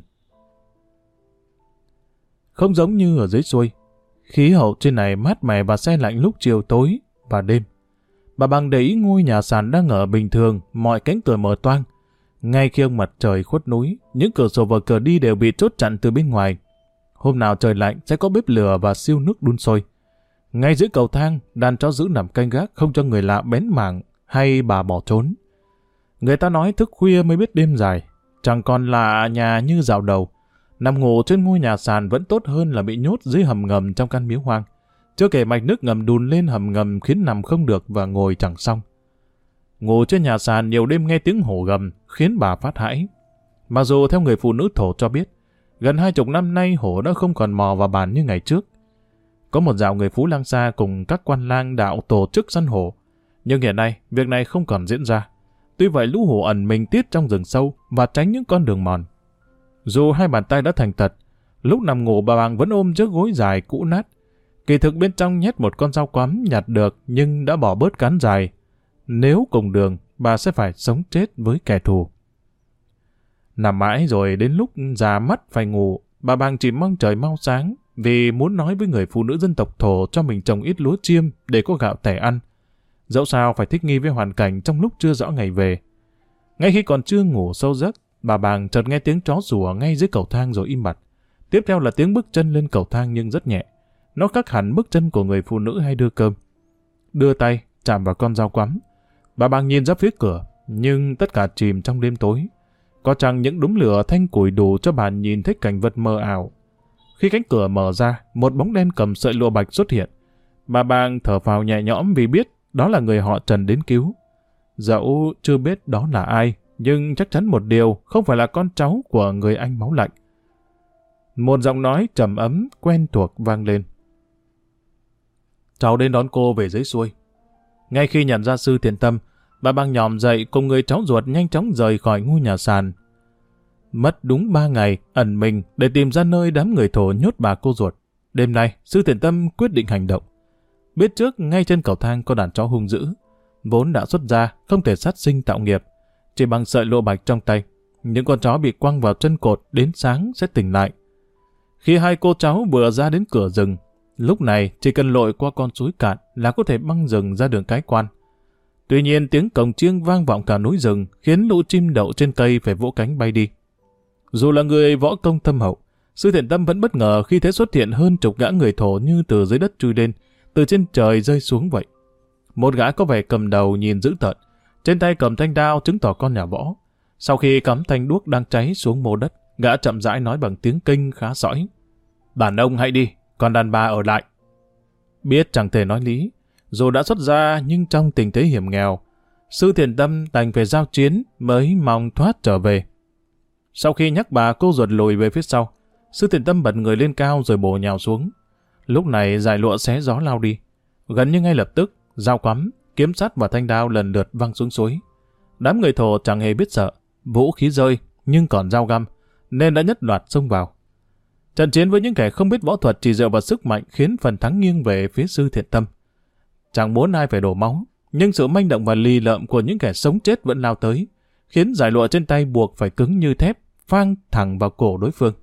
A: Không giống như ở dưới xuôi, khí hậu trên này mát mẻ và se lạnh lúc chiều tối và đêm. Bà Bằng để ý ngôi nhà sàn đang ở bình thường, mọi cánh cửa mở toang. Ngay khi ông mặt trời khuất núi, những cửa sổ và cửa đi đều bị chốt chặn từ bên ngoài. Hôm nào trời lạnh sẽ có bếp lửa và siêu nước đun sôi. Ngay dưới cầu thang, đàn chó giữ nằm canh gác không cho người lạ bén mảng hay bà bỏ trốn. Người ta nói thức khuya mới biết đêm dài, chẳng còn lạ nhà như dạo đầu. Nằm ngủ trên ngôi nhà sàn vẫn tốt hơn là bị nhốt dưới hầm ngầm trong căn miếu hoang. Chưa kể mạch nước ngầm đùn lên hầm ngầm khiến nằm không được và ngồi chẳng xong. Ngủ trên nhà sàn nhiều đêm nghe tiếng hổ gầm khiến bà phát hãi. Mặc dù theo người phụ nữ thổ cho biết, gần 20 năm nay hổ đã không còn mò vào bàn như ngày trước. Có một dạo người Phú Lang Sa cùng các quan lang đạo tổ chức săn hổ, nhưng hiện nay việc này không còn diễn ra. Tuy vậy lũ hổ ẩn mình tít trong rừng sâu và tránh những con đường mòn. Dù hai bàn tay đã thành tật, lúc nằm ngủ bà Bằng vẫn ôm chiếc gối dài cũ nát. Kỳ thực bên trong nhét một con dao quắm nhặt được nhưng đã bỏ bớt cán dài. Nếu cùng đường, bà sẽ phải sống chết với kẻ thù. Nằm mãi rồi đến lúc già mắt phải ngủ, bà Bằng chỉ mong trời mau sáng vì muốn nói với người phụ nữ dân tộc Thổ cho mình trồng ít lúa chiêm để có gạo tẻ ăn. Dẫu sao phải thích nghi với hoàn cảnh trong lúc chưa rõ ngày về. Ngay khi còn chưa ngủ sâu giấc, bà Bàng chợt nghe tiếng chó sủa ngay dưới cầu thang rồi im bặt. Tiếp theo là tiếng bước chân lên cầu thang nhưng rất nhẹ. Nó khác hẳn bước chân của người phụ nữ hay đưa cơm. Đưa tay chạm vào con dao quắm. Bà Bàng nhìn ra phía cửa, nhưng tất cả chìm trong đêm tối. Có chăng những đốm lửa thanh củi đủ cho bà nhìn thấy cảnh vật mờ ảo. Khi cánh cửa mở ra, một bóng đen cầm sợi lụa bạch xuất hiện. Bà Bàng thở phào nhẹ nhõm vì biết đó là người họ Trần đến cứu. Dẫu chưa biết đó là ai, nhưng chắc chắn một điều, không phải là con cháu của người anh máu lạnh. Một giọng nói trầm ấm, quen thuộc vang lên. Cháu đến đón cô về dưới xuôi. Ngay khi nhận ra Sư Thiện Tâm, bà Bàng nhòm dậy cùng người cháu ruột nhanh chóng rời khỏi ngôi nhà sàn. Mất đúng 3 ngày ẩn mình để tìm ra nơi đám người Thổ nhốt bà cô ruột. Đêm nay, Sư Thiện Tâm quyết định hành động. Biết trước ngay trên cầu thang có đàn chó hung dữ, vốn đã xuất ra, không thể sát sinh tạo nghiệp. Chỉ bằng sợi lụa bạch trong tay, những con chó bị quăng vào chân cột đến sáng sẽ tỉnh lại. Khi hai cô cháu vừa ra đến cửa rừng, lúc này chỉ cần lội qua con suối cạn là có thể băng rừng ra đường Cái Quan. Tuy nhiên tiếng cồng chiêng vang vọng cả núi rừng khiến lũ chim đậu trên cây phải vỗ cánh bay đi. Dù là người võ công thâm hậu, Sư Thiện Tâm vẫn bất ngờ khi thấy xuất hiện hơn chục gã người Thổ như từ dưới đất chui lên, từ trên trời rơi xuống vậy. Một gã có vẻ cầm đầu nhìn dữ tợn, trên tay cầm thanh đao chứng tỏ con nhà võ. Sau khi cắm thanh đuốc đang cháy xuống mô đất, gã chậm rãi nói bằng tiếng Kinh khá sõi: "Đàn ông hãy đi, còn đàn bà ở lại." Biết chẳng thể nói lý, dù đã xuất ra nhưng trong tình thế hiểm nghèo, Sư Thiện Tâm đành phải giao chiến mới mong thoát trở về. Sau khi nhắc bà cô ruột lùi về phía sau, Sư Thiện Tâm bật người lên cao rồi bổ nhào xuống. Lúc này dải lụa xé gió lao đi. Gần như ngay lập tức, dao quắm, kiếm sắt và thanh đao lần lượt văng xuống suối. Đám người Thổ chẳng hề biết sợ, vũ khí rơi nhưng còn dao găm, nên đã nhất loạt xông vào. Trận chiến với những kẻ không biết võ thuật chỉ dựa vào sức mạnh khiến phần thắng nghiêng về phía Sư Thiện Tâm. Chẳng muốn ai phải đổ máu, nhưng sự manh động và lì lợm của những kẻ sống chết vẫn lao tới, khiến dải lụa trên tay buộc phải cứng như thép, phang thẳng vào cổ đối phương.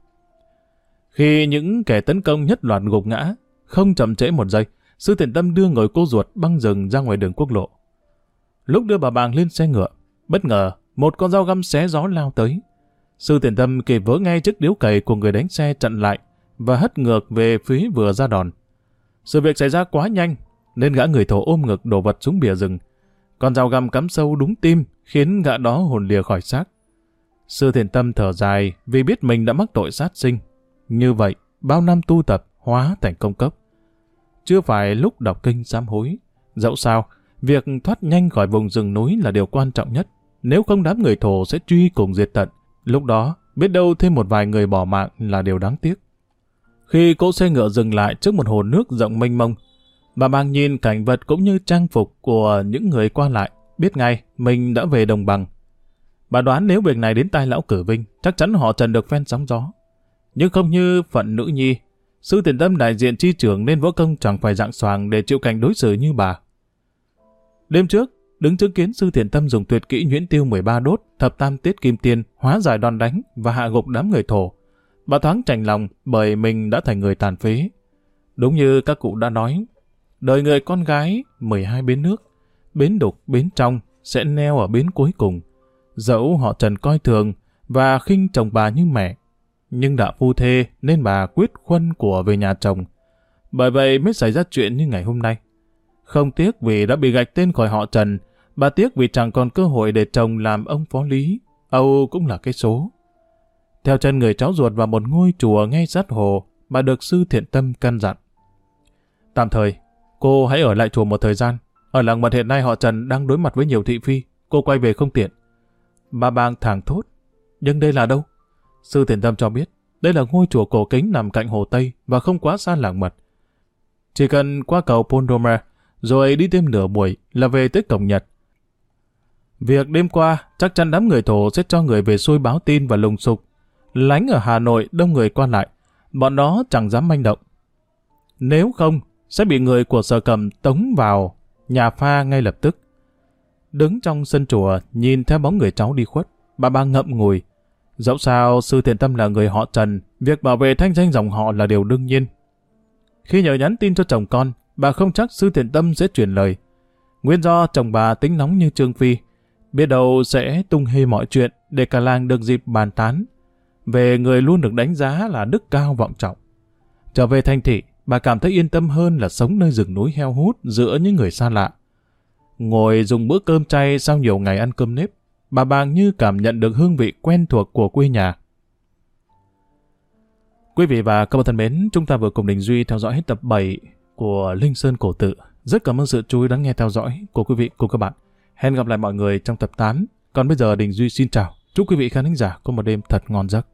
A: Khi những kẻ tấn công nhất loạt gục ngã, không chậm trễ một giây, Sư Thiện Tâm đưa người cô ruột băng rừng ra ngoài đường quốc lộ. Lúc đưa bà Bàng lên xe ngựa, bất ngờ một con dao găm xé gió lao tới. Sư Thiện Tâm kịp vớ ngay chiếc điếu cày của người đánh xe chặn lại và hất ngược về phía vừa ra đòn. Sự việc xảy ra quá nhanh nên gã người thổ ôm ngực đổ vật xuống bìa rừng. Con dao găm cắm sâu đúng tim khiến gã đó hồn lìa khỏi xác. Sư Thiện Tâm thở dài vì biết mình đã mắc tội sát sinh. Như vậy, bao năm tu tập hóa thành công cốc. Chưa phải lúc đọc kinh sám hối. Dẫu sao, việc thoát nhanh khỏi vùng rừng núi là điều quan trọng nhất. Nếu không đám người thổ sẽ truy cùng diệt tận. Lúc đó, biết đâu thêm một vài người bỏ mạng là điều đáng tiếc. Khi cỗ xe ngựa dừng lại trước một hồ nước rộng mênh mông, bà Bàng nhìn cảnh vật cũng như trang phục của những người qua lại, biết ngay mình đã về đồng bằng. Bà đoán nếu việc này đến tai lão Cử Vinh, chắc chắn họ Trần được phen sóng gió. Nhưng không như phận nữ nhi, Sư Thiện Tâm đại diện chi trưởng nên võ công chẳng phải dạng xoàng để chịu cảnh đối xử như bà. Đêm trước, đứng chứng kiến Sư Thiện Tâm dùng tuyệt kỹ nhuyễn tiêu 13 đốt, thập tam tiết kim tiên, hóa giải đòn đánh và hạ gục đám người thổ. Bà thoáng chạnh lòng bởi mình đã thành người tàn phế. Đúng như các cụ đã nói, đời người con gái 12 bến nước, bến đục, bến trong sẽ neo ở bến cuối cùng. Dẫu họ Trần coi thường và khinh chồng bà như mẹ, nhưng đã phu thê nên bà quyết khuân của về nhà chồng. Bởi vậy mới xảy ra chuyện như ngày hôm nay. Không tiếc vì đã bị gạch tên khỏi họ Trần, bà tiếc vì chẳng còn cơ hội để chồng làm ông phó lý. Âu cũng là cái số. Theo chân người cháu ruột vào một ngôi chùa ngay sát hồ, bà được Sư Thiện Tâm căn dặn. Tạm thời, cô hãy ở lại chùa một thời gian. Ở làng Mật hiện nay họ Trần đang đối mặt với nhiều thị phi, cô quay về không tiện. Bà Bàng thảng thốt. Nhưng đây là đâu? Sư Thiện Tâm cho biết, đây là ngôi chùa cổ kính nằm cạnh hồ Tây và không quá xa làng Mật. Chỉ cần qua cầu Pondoma, rồi đi thêm nửa buổi là về tới cổng Nhật. Việc đêm qua, chắc chắn đám người thổ sẽ cho người về xuôi báo tin và lùng sục. Lánh ở Hà Nội đông người qua lại, bọn đó chẳng dám manh động. Nếu không, sẽ bị người của Sở Cầm tống vào nhà pha ngay lập tức. Đứng trong sân chùa, nhìn theo bóng người cháu đi khuất, bà Bàng ngậm ngùi. Dẫu sao, Sư Thiện Tâm là người họ Trần, việc bảo vệ thanh danh dòng họ là điều đương nhiên. Khi nhờ nhắn tin cho chồng con, bà không chắc Sư Thiện Tâm sẽ truyền lời. Nguyên do chồng bà tính nóng như Trương Phi, biết đâu sẽ tung hê mọi chuyện để cả làng được dịp bàn tán về người luôn được đánh giá là đức cao vọng trọng. Trở về thành thị, bà cảm thấy yên tâm hơn là sống nơi rừng núi heo hút giữa những người xa lạ. Ngồi dùng bữa cơm chay sau nhiều ngày ăn cơm nếp, bà Bàng như cảm nhận được hương vị quen thuộc của quê nhà. Quý vị và các bạn thân mến, chúng ta vừa cùng Đình Duy theo dõi hết tập 7 của Linh Sơn Cổ Tự. Rất cảm ơn sự chú ý lắng nghe theo dõi của quý vị cùng các bạn. Hẹn gặp lại mọi người trong tập 8. Còn bây giờ Đình Duy xin chào. Chúc quý vị khán thính giả có một đêm thật ngon giấc.